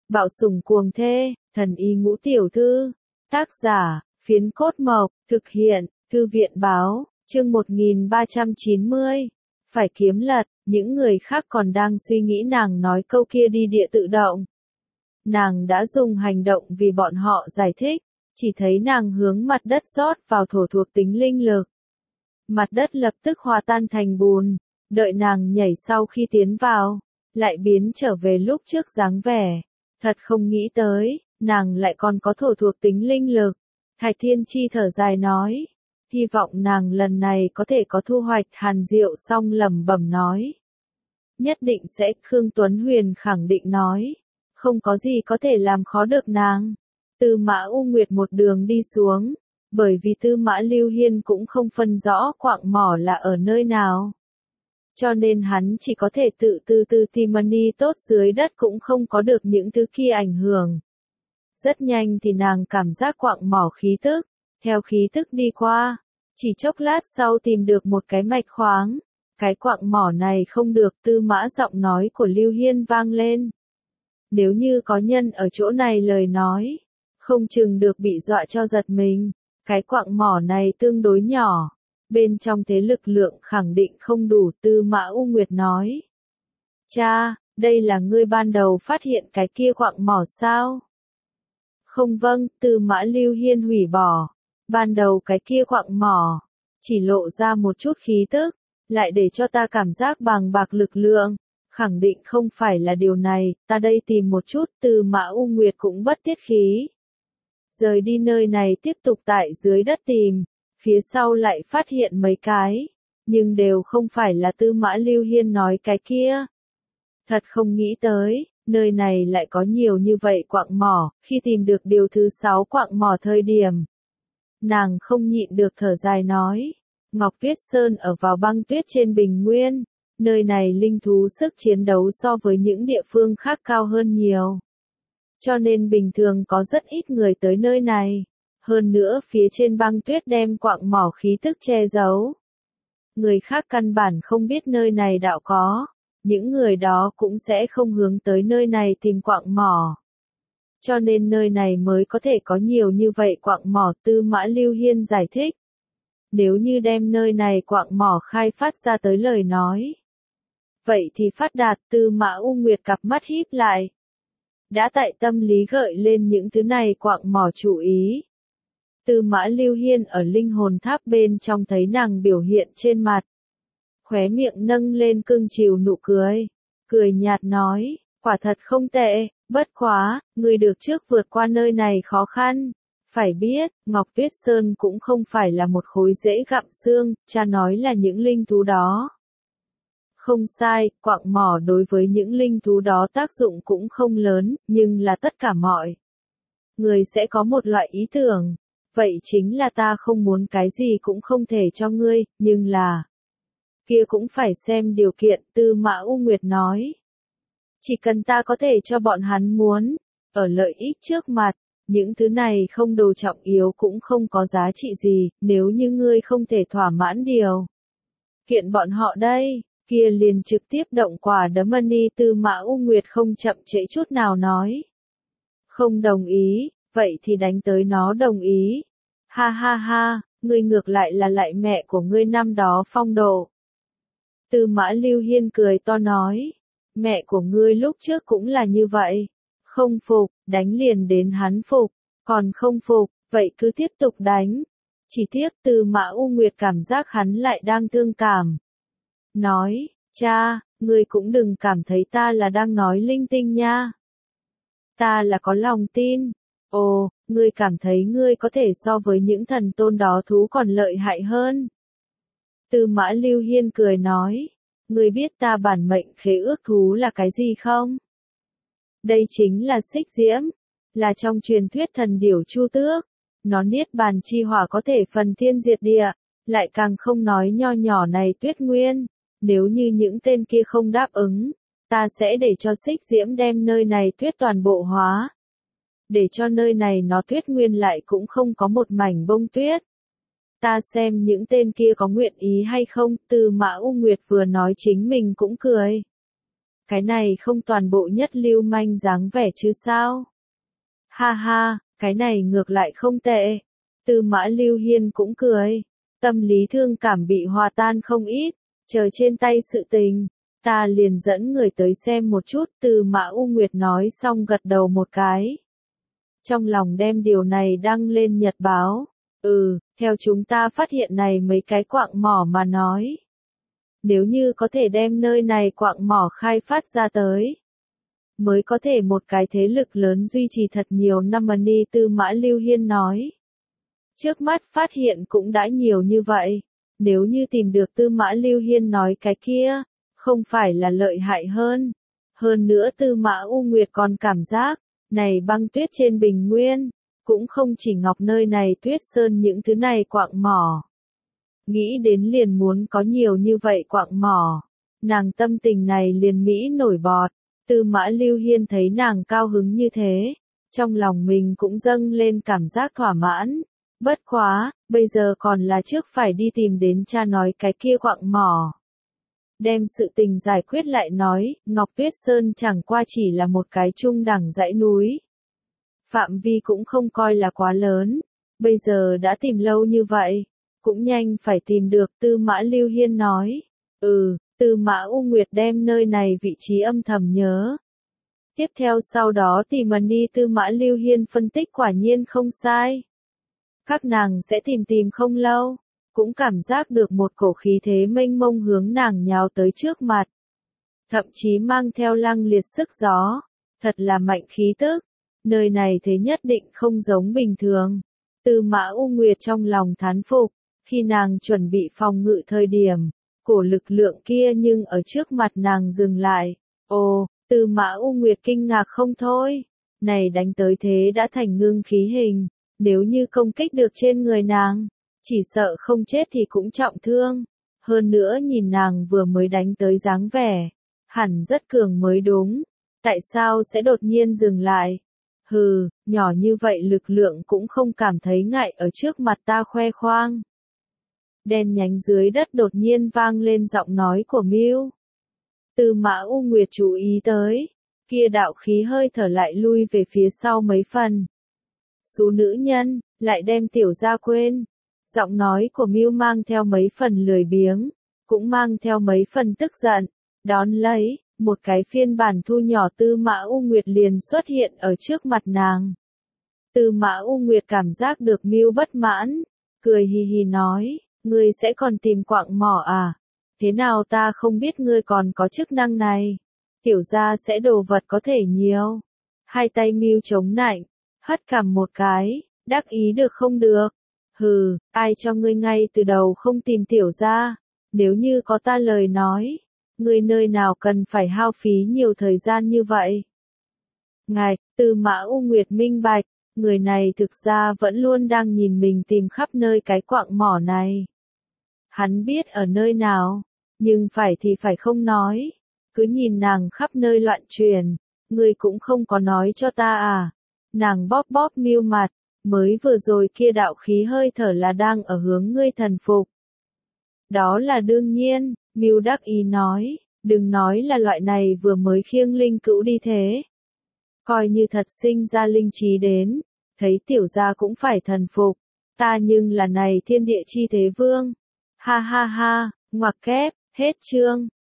Bạo sủng cuồng thê, thần y ngũ tiểu thư. Tác giả, Phiến Cốt Mộc, thực hiện, Thư viện báo, chương 1390. Phải kiếm lật, những người khác còn đang suy nghĩ nàng nói câu kia đi địa tự động. Nàng đã dùng hành động vì bọn họ giải thích, chỉ thấy nàng hướng mặt đất rót vào thổ thuộc tính linh lực. Mặt đất lập tức hòa tan thành bùn, đợi nàng nhảy sau khi tiến vào, lại biến trở về lúc trước dáng vẻ. Thật không nghĩ tới, nàng lại còn có thổ thuộc tính linh lực. Thạch Thiên Chi thở dài nói, hy vọng nàng lần này có thể có thu hoạch. Hàn Diệu xong lẩm bẩm nói, nhất định sẽ. Khương Tuấn Huyền khẳng định nói, không có gì có thể làm khó được nàng. Tư Mã U Nguyệt một đường đi xuống, bởi vì Tư Mã Lưu Hiên cũng không phân rõ quạng mỏ là ở nơi nào. Cho nên hắn chỉ có thể tự tìm money tốt dưới đất cũng không có được những thứ kia ảnh hưởng. Rất nhanh thì nàng cảm giác quạng mỏ khí tức, theo khí tức đi qua, chỉ chốc lát sau tìm được một cái mạch khoáng. Cái quạng mỏ này không được. Tư Mã giọng nói của Lưu Hiên vang lên. Nếu như có nhân ở chỗ này lời nói, không chừng được bị dọa cho giật mình. Cái quạng mỏ này tương đối nhỏ, bên trong thế lực lượng khẳng định không đủ. Tư Mã U Nguyệt nói, cha, đây là ngươi ban đầu phát hiện cái kia quạng mỏ sao? Không vâng. Tư Mã Lưu Hiên hủy bỏ. Ban đầu cái kia quạng mỏ chỉ lộ ra một chút khí tức, lại để cho ta cảm giác bàng bạc lực lượng, khẳng định không phải là điều này. Ta đây tìm một chút. Tư Mã U Nguyệt cũng bất tiết khí, rời đi nơi này tiếp tục tại dưới đất tìm, phía sau lại phát hiện mấy cái, nhưng đều không phải là Tư Mã Lưu Hiên nói cái kia. Thật không nghĩ tới, nơi này lại có nhiều như vậy quạng mỏ. Khi tìm được điều thứ 6 quạng mỏ thời điểm, nàng không nhịn được thở dài nói, Ngọc Tuyết Sơn ở vào băng tuyết trên bình nguyên, nơi này linh thú sức chiến đấu so với những địa phương khác cao hơn nhiều. Cho nên bình thường có rất ít người tới nơi này. Hơn nữa phía trên băng tuyết đem quạng mỏ khí tức che giấu. Người khác căn bản không biết nơi này đạo có. Những người đó cũng sẽ không hướng tới nơi này tìm quạng mỏ. Cho nên nơi này mới có thể có nhiều như vậy quạng mỏ. Tư Mã Lưu Hiên giải thích. Nếu như đem nơi này quạng mỏ khai phát ra tới lời nói, vậy thì phát đạt. Tư Mã U Nguyệt cặp mắt híp lại. Đã tại tâm lý gợi lên những thứ này quạng mỏ chú ý. Tư Mã Lưu Hiên ở linh hồn tháp bên trong thấy nàng biểu hiện trên mặt. Khóe miệng nâng lên cưng chiều nụ cười. Cười nhạt nói, quả thật không tệ, bất quá, người được trước vượt qua nơi này khó khăn. Phải biết, Ngọc Tuyết Sơn cũng không phải là một khối dễ gặm xương, cha nói là những linh thú đó. Không sai, quạng mỏ đối với những linh thú đó tác dụng cũng không lớn, nhưng là tất cả mọi người sẽ có một loại ý tưởng. Vậy chính là ta không muốn cái gì cũng không thể cho ngươi, nhưng là kia cũng phải xem điều kiện. Tư Mã U Nguyệt nói, chỉ cần ta có thể cho bọn hắn muốn, ở lợi ích trước mặt, những thứ này không đồ trọng yếu cũng không có giá trị gì. Nếu như ngươi không thể thỏa mãn điều kiện bọn họ đây, kia liền trực tiếp động quả đấm money. Tư Mã U Nguyệt không chậm trễ chút nào nói, không đồng ý, vậy thì đánh tới nó đồng ý. Ha ha ha, ngươi ngược lại là lại mẹ của ngươi năm đó phong độ. Tư Mã Lưu Hiên cười to nói, mẹ của ngươi lúc trước cũng là như vậy. Không phục, đánh liền đến hắn phục, còn không phục, vậy cứ tiếp tục đánh. Chỉ tiếc Tư Mã U Nguyệt cảm giác hắn lại đang thương cảm. Nói, cha, ngươi cũng đừng cảm thấy ta là đang nói linh tinh nha. Ta là có lòng tin. Ồ, ngươi cảm thấy ngươi có thể so với những thần tôn đó thú còn lợi hại hơn. Tư Mã Lưu Hiên cười nói, ngươi biết ta bản mệnh khế ước thú là cái gì không? Đây chính là xích diễm, là trong truyền thuyết thần điểu Chu Tước. Nó niết bàn chi hỏa có thể phần thiên diệt địa, lại càng không nói nho nhỏ này Tuyết Nguyên. Nếu như những tên kia không đáp ứng, ta sẽ để cho xích diễm đem nơi này tuyết toàn bộ hóa. Để cho nơi này nó tuyết nguyên lại cũng không có một mảnh bông tuyết. Ta xem những tên kia có nguyện ý hay không. Tư Mã U Nguyệt vừa nói chính mình cũng cười. cái này không toàn bộ nhất lưu manh dáng vẻ chứ sao? Ha ha, cái này ngược lại không tệ. Tư Mã Lưu Hiên cũng cười. Tâm lý thương cảm bị hòa tan không ít. Chờ trên tay sự tình, ta liền dẫn người tới xem một chút. Tư Mã U Nguyệt nói xong gật đầu một cái. Trong lòng đem điều này đăng lên nhật báo. Theo chúng ta phát hiện này mấy cái quạng mỏ mà nói. Nếu như có thể đem nơi này quạng mỏ khai phát ra tới, mới có thể một cái thế lực lớn duy trì thật nhiều năm. Ni Tư Mã Lưu Hiên nói. Trước mắt phát hiện cũng đã nhiều như vậy. Nếu như tìm được Tư Mã Lưu Hiên nói cái kia, không phải là lợi hại hơn. Hơn nữa Tư Mã U Nguyệt còn cảm giác, này băng tuyết trên bình nguyên, cũng không chỉ ngọc nơi này tuyết sơn những thứ này quạng mỏ. Nghĩ đến liền muốn có nhiều như vậy quạng mỏ. Nàng tâm tình này liền Mỹ nổi bọt. Tư Mã Lưu Hiên thấy nàng cao hứng như thế. Trong lòng mình cũng dâng lên cảm giác thỏa mãn. Bất quá, bây giờ còn là trước phải đi tìm đến cha nói cái kia quạng mỏ. Đem sự tình giải quyết lại nói, Ngọc Tuyết Sơn chẳng qua chỉ là một cái trung đẳng dãy núi. Phạm vi cũng không coi là quá lớn. Bây giờ đã tìm lâu như vậy. Cũng nhanh phải tìm được. Tư Mã Lưu Hiên nói. Tư Mã U Nguyệt đem nơi này vị trí âm thầm nhớ. Tiếp theo sau đó tìm Ni Tư Mã Lưu Hiên phân tích quả nhiên không sai. Các nàng sẽ tìm không lâu. Cũng cảm giác được một cổ khí thế mênh mông hướng nàng nhào tới trước mặt. Thậm chí mang theo lăng liệt sức gió. Thật là mạnh khí tức. Nơi này thế nhất định không giống bình thường. Tư Mã U Nguyệt trong lòng thán phục. Khi nàng chuẩn bị phòng ngự thời điểm, cổ lực lượng kia nhưng ở trước mặt nàng dừng lại. Tư Mã U Nguyệt kinh ngạc không thôi. Này đánh tới thế đã thành ngưng khí hình. Nếu như công kích được trên người nàng, chỉ sợ không chết thì cũng trọng thương. Hơn nữa nhìn nàng vừa mới đánh tới dáng vẻ, hẳn rất cường mới đúng. Tại sao sẽ đột nhiên dừng lại? Nhỏ như vậy lực lượng cũng không cảm thấy ngại ở trước mặt ta khoe khoang. Đen nhánh dưới đất đột nhiên vang lên giọng nói của Mưu. Tư Mã U Nguyệt chú ý tới, kia đạo khí hơi thở lại lui về phía sau mấy phần. Số nữ nhân, lại đem tiểu gia quên. Giọng nói của Mưu mang theo mấy phần lười biếng, cũng mang theo mấy phần tức giận. Đón lấy, một cái phiên bản thu nhỏ Tư Mã U Nguyệt liền xuất hiện ở trước mặt nàng. Tư Mã U Nguyệt cảm giác được Mưu bất mãn, cười hì hì nói, ngươi sẽ còn tìm quạng mỏ à? Thế nào ta không biết ngươi còn có chức năng này? Tiểu gia sẽ đồ vật có thể nhiều. Hai tay Mưu chống nạnh, hất cằm một cái, đắc ý được không được? Ai cho ngươi ngay từ đầu không tìm tiểu gia? Nếu như có ta lời nói, ngươi nơi nào cần phải hao phí nhiều thời gian như vậy? Ngài, Tư Mã U Nguyệt minh bạch, người này thực ra vẫn luôn đang nhìn mình tìm khắp nơi cái quạng mỏ này. Hắn biết ở nơi nào, nhưng phải thì phải không nói. Cứ nhìn nàng khắp nơi loạn truyền, ngươi cũng không có nói cho ta à? Nàng bóp bóp Mưu mặt, mới vừa rồi kia đạo khí hơi thở là đang ở hướng ngươi thần phục. Đó là đương nhiên, Mưu đắc ý nói, đừng nói là loại này vừa mới khiêng linh cữu đi thế. Coi như thật sinh ra linh trí đến, thấy tiểu gia cũng phải thần phục, ta nhưng là này thiên địa chi thế vương. Ha ha ha, ngoặc kép, hết chương.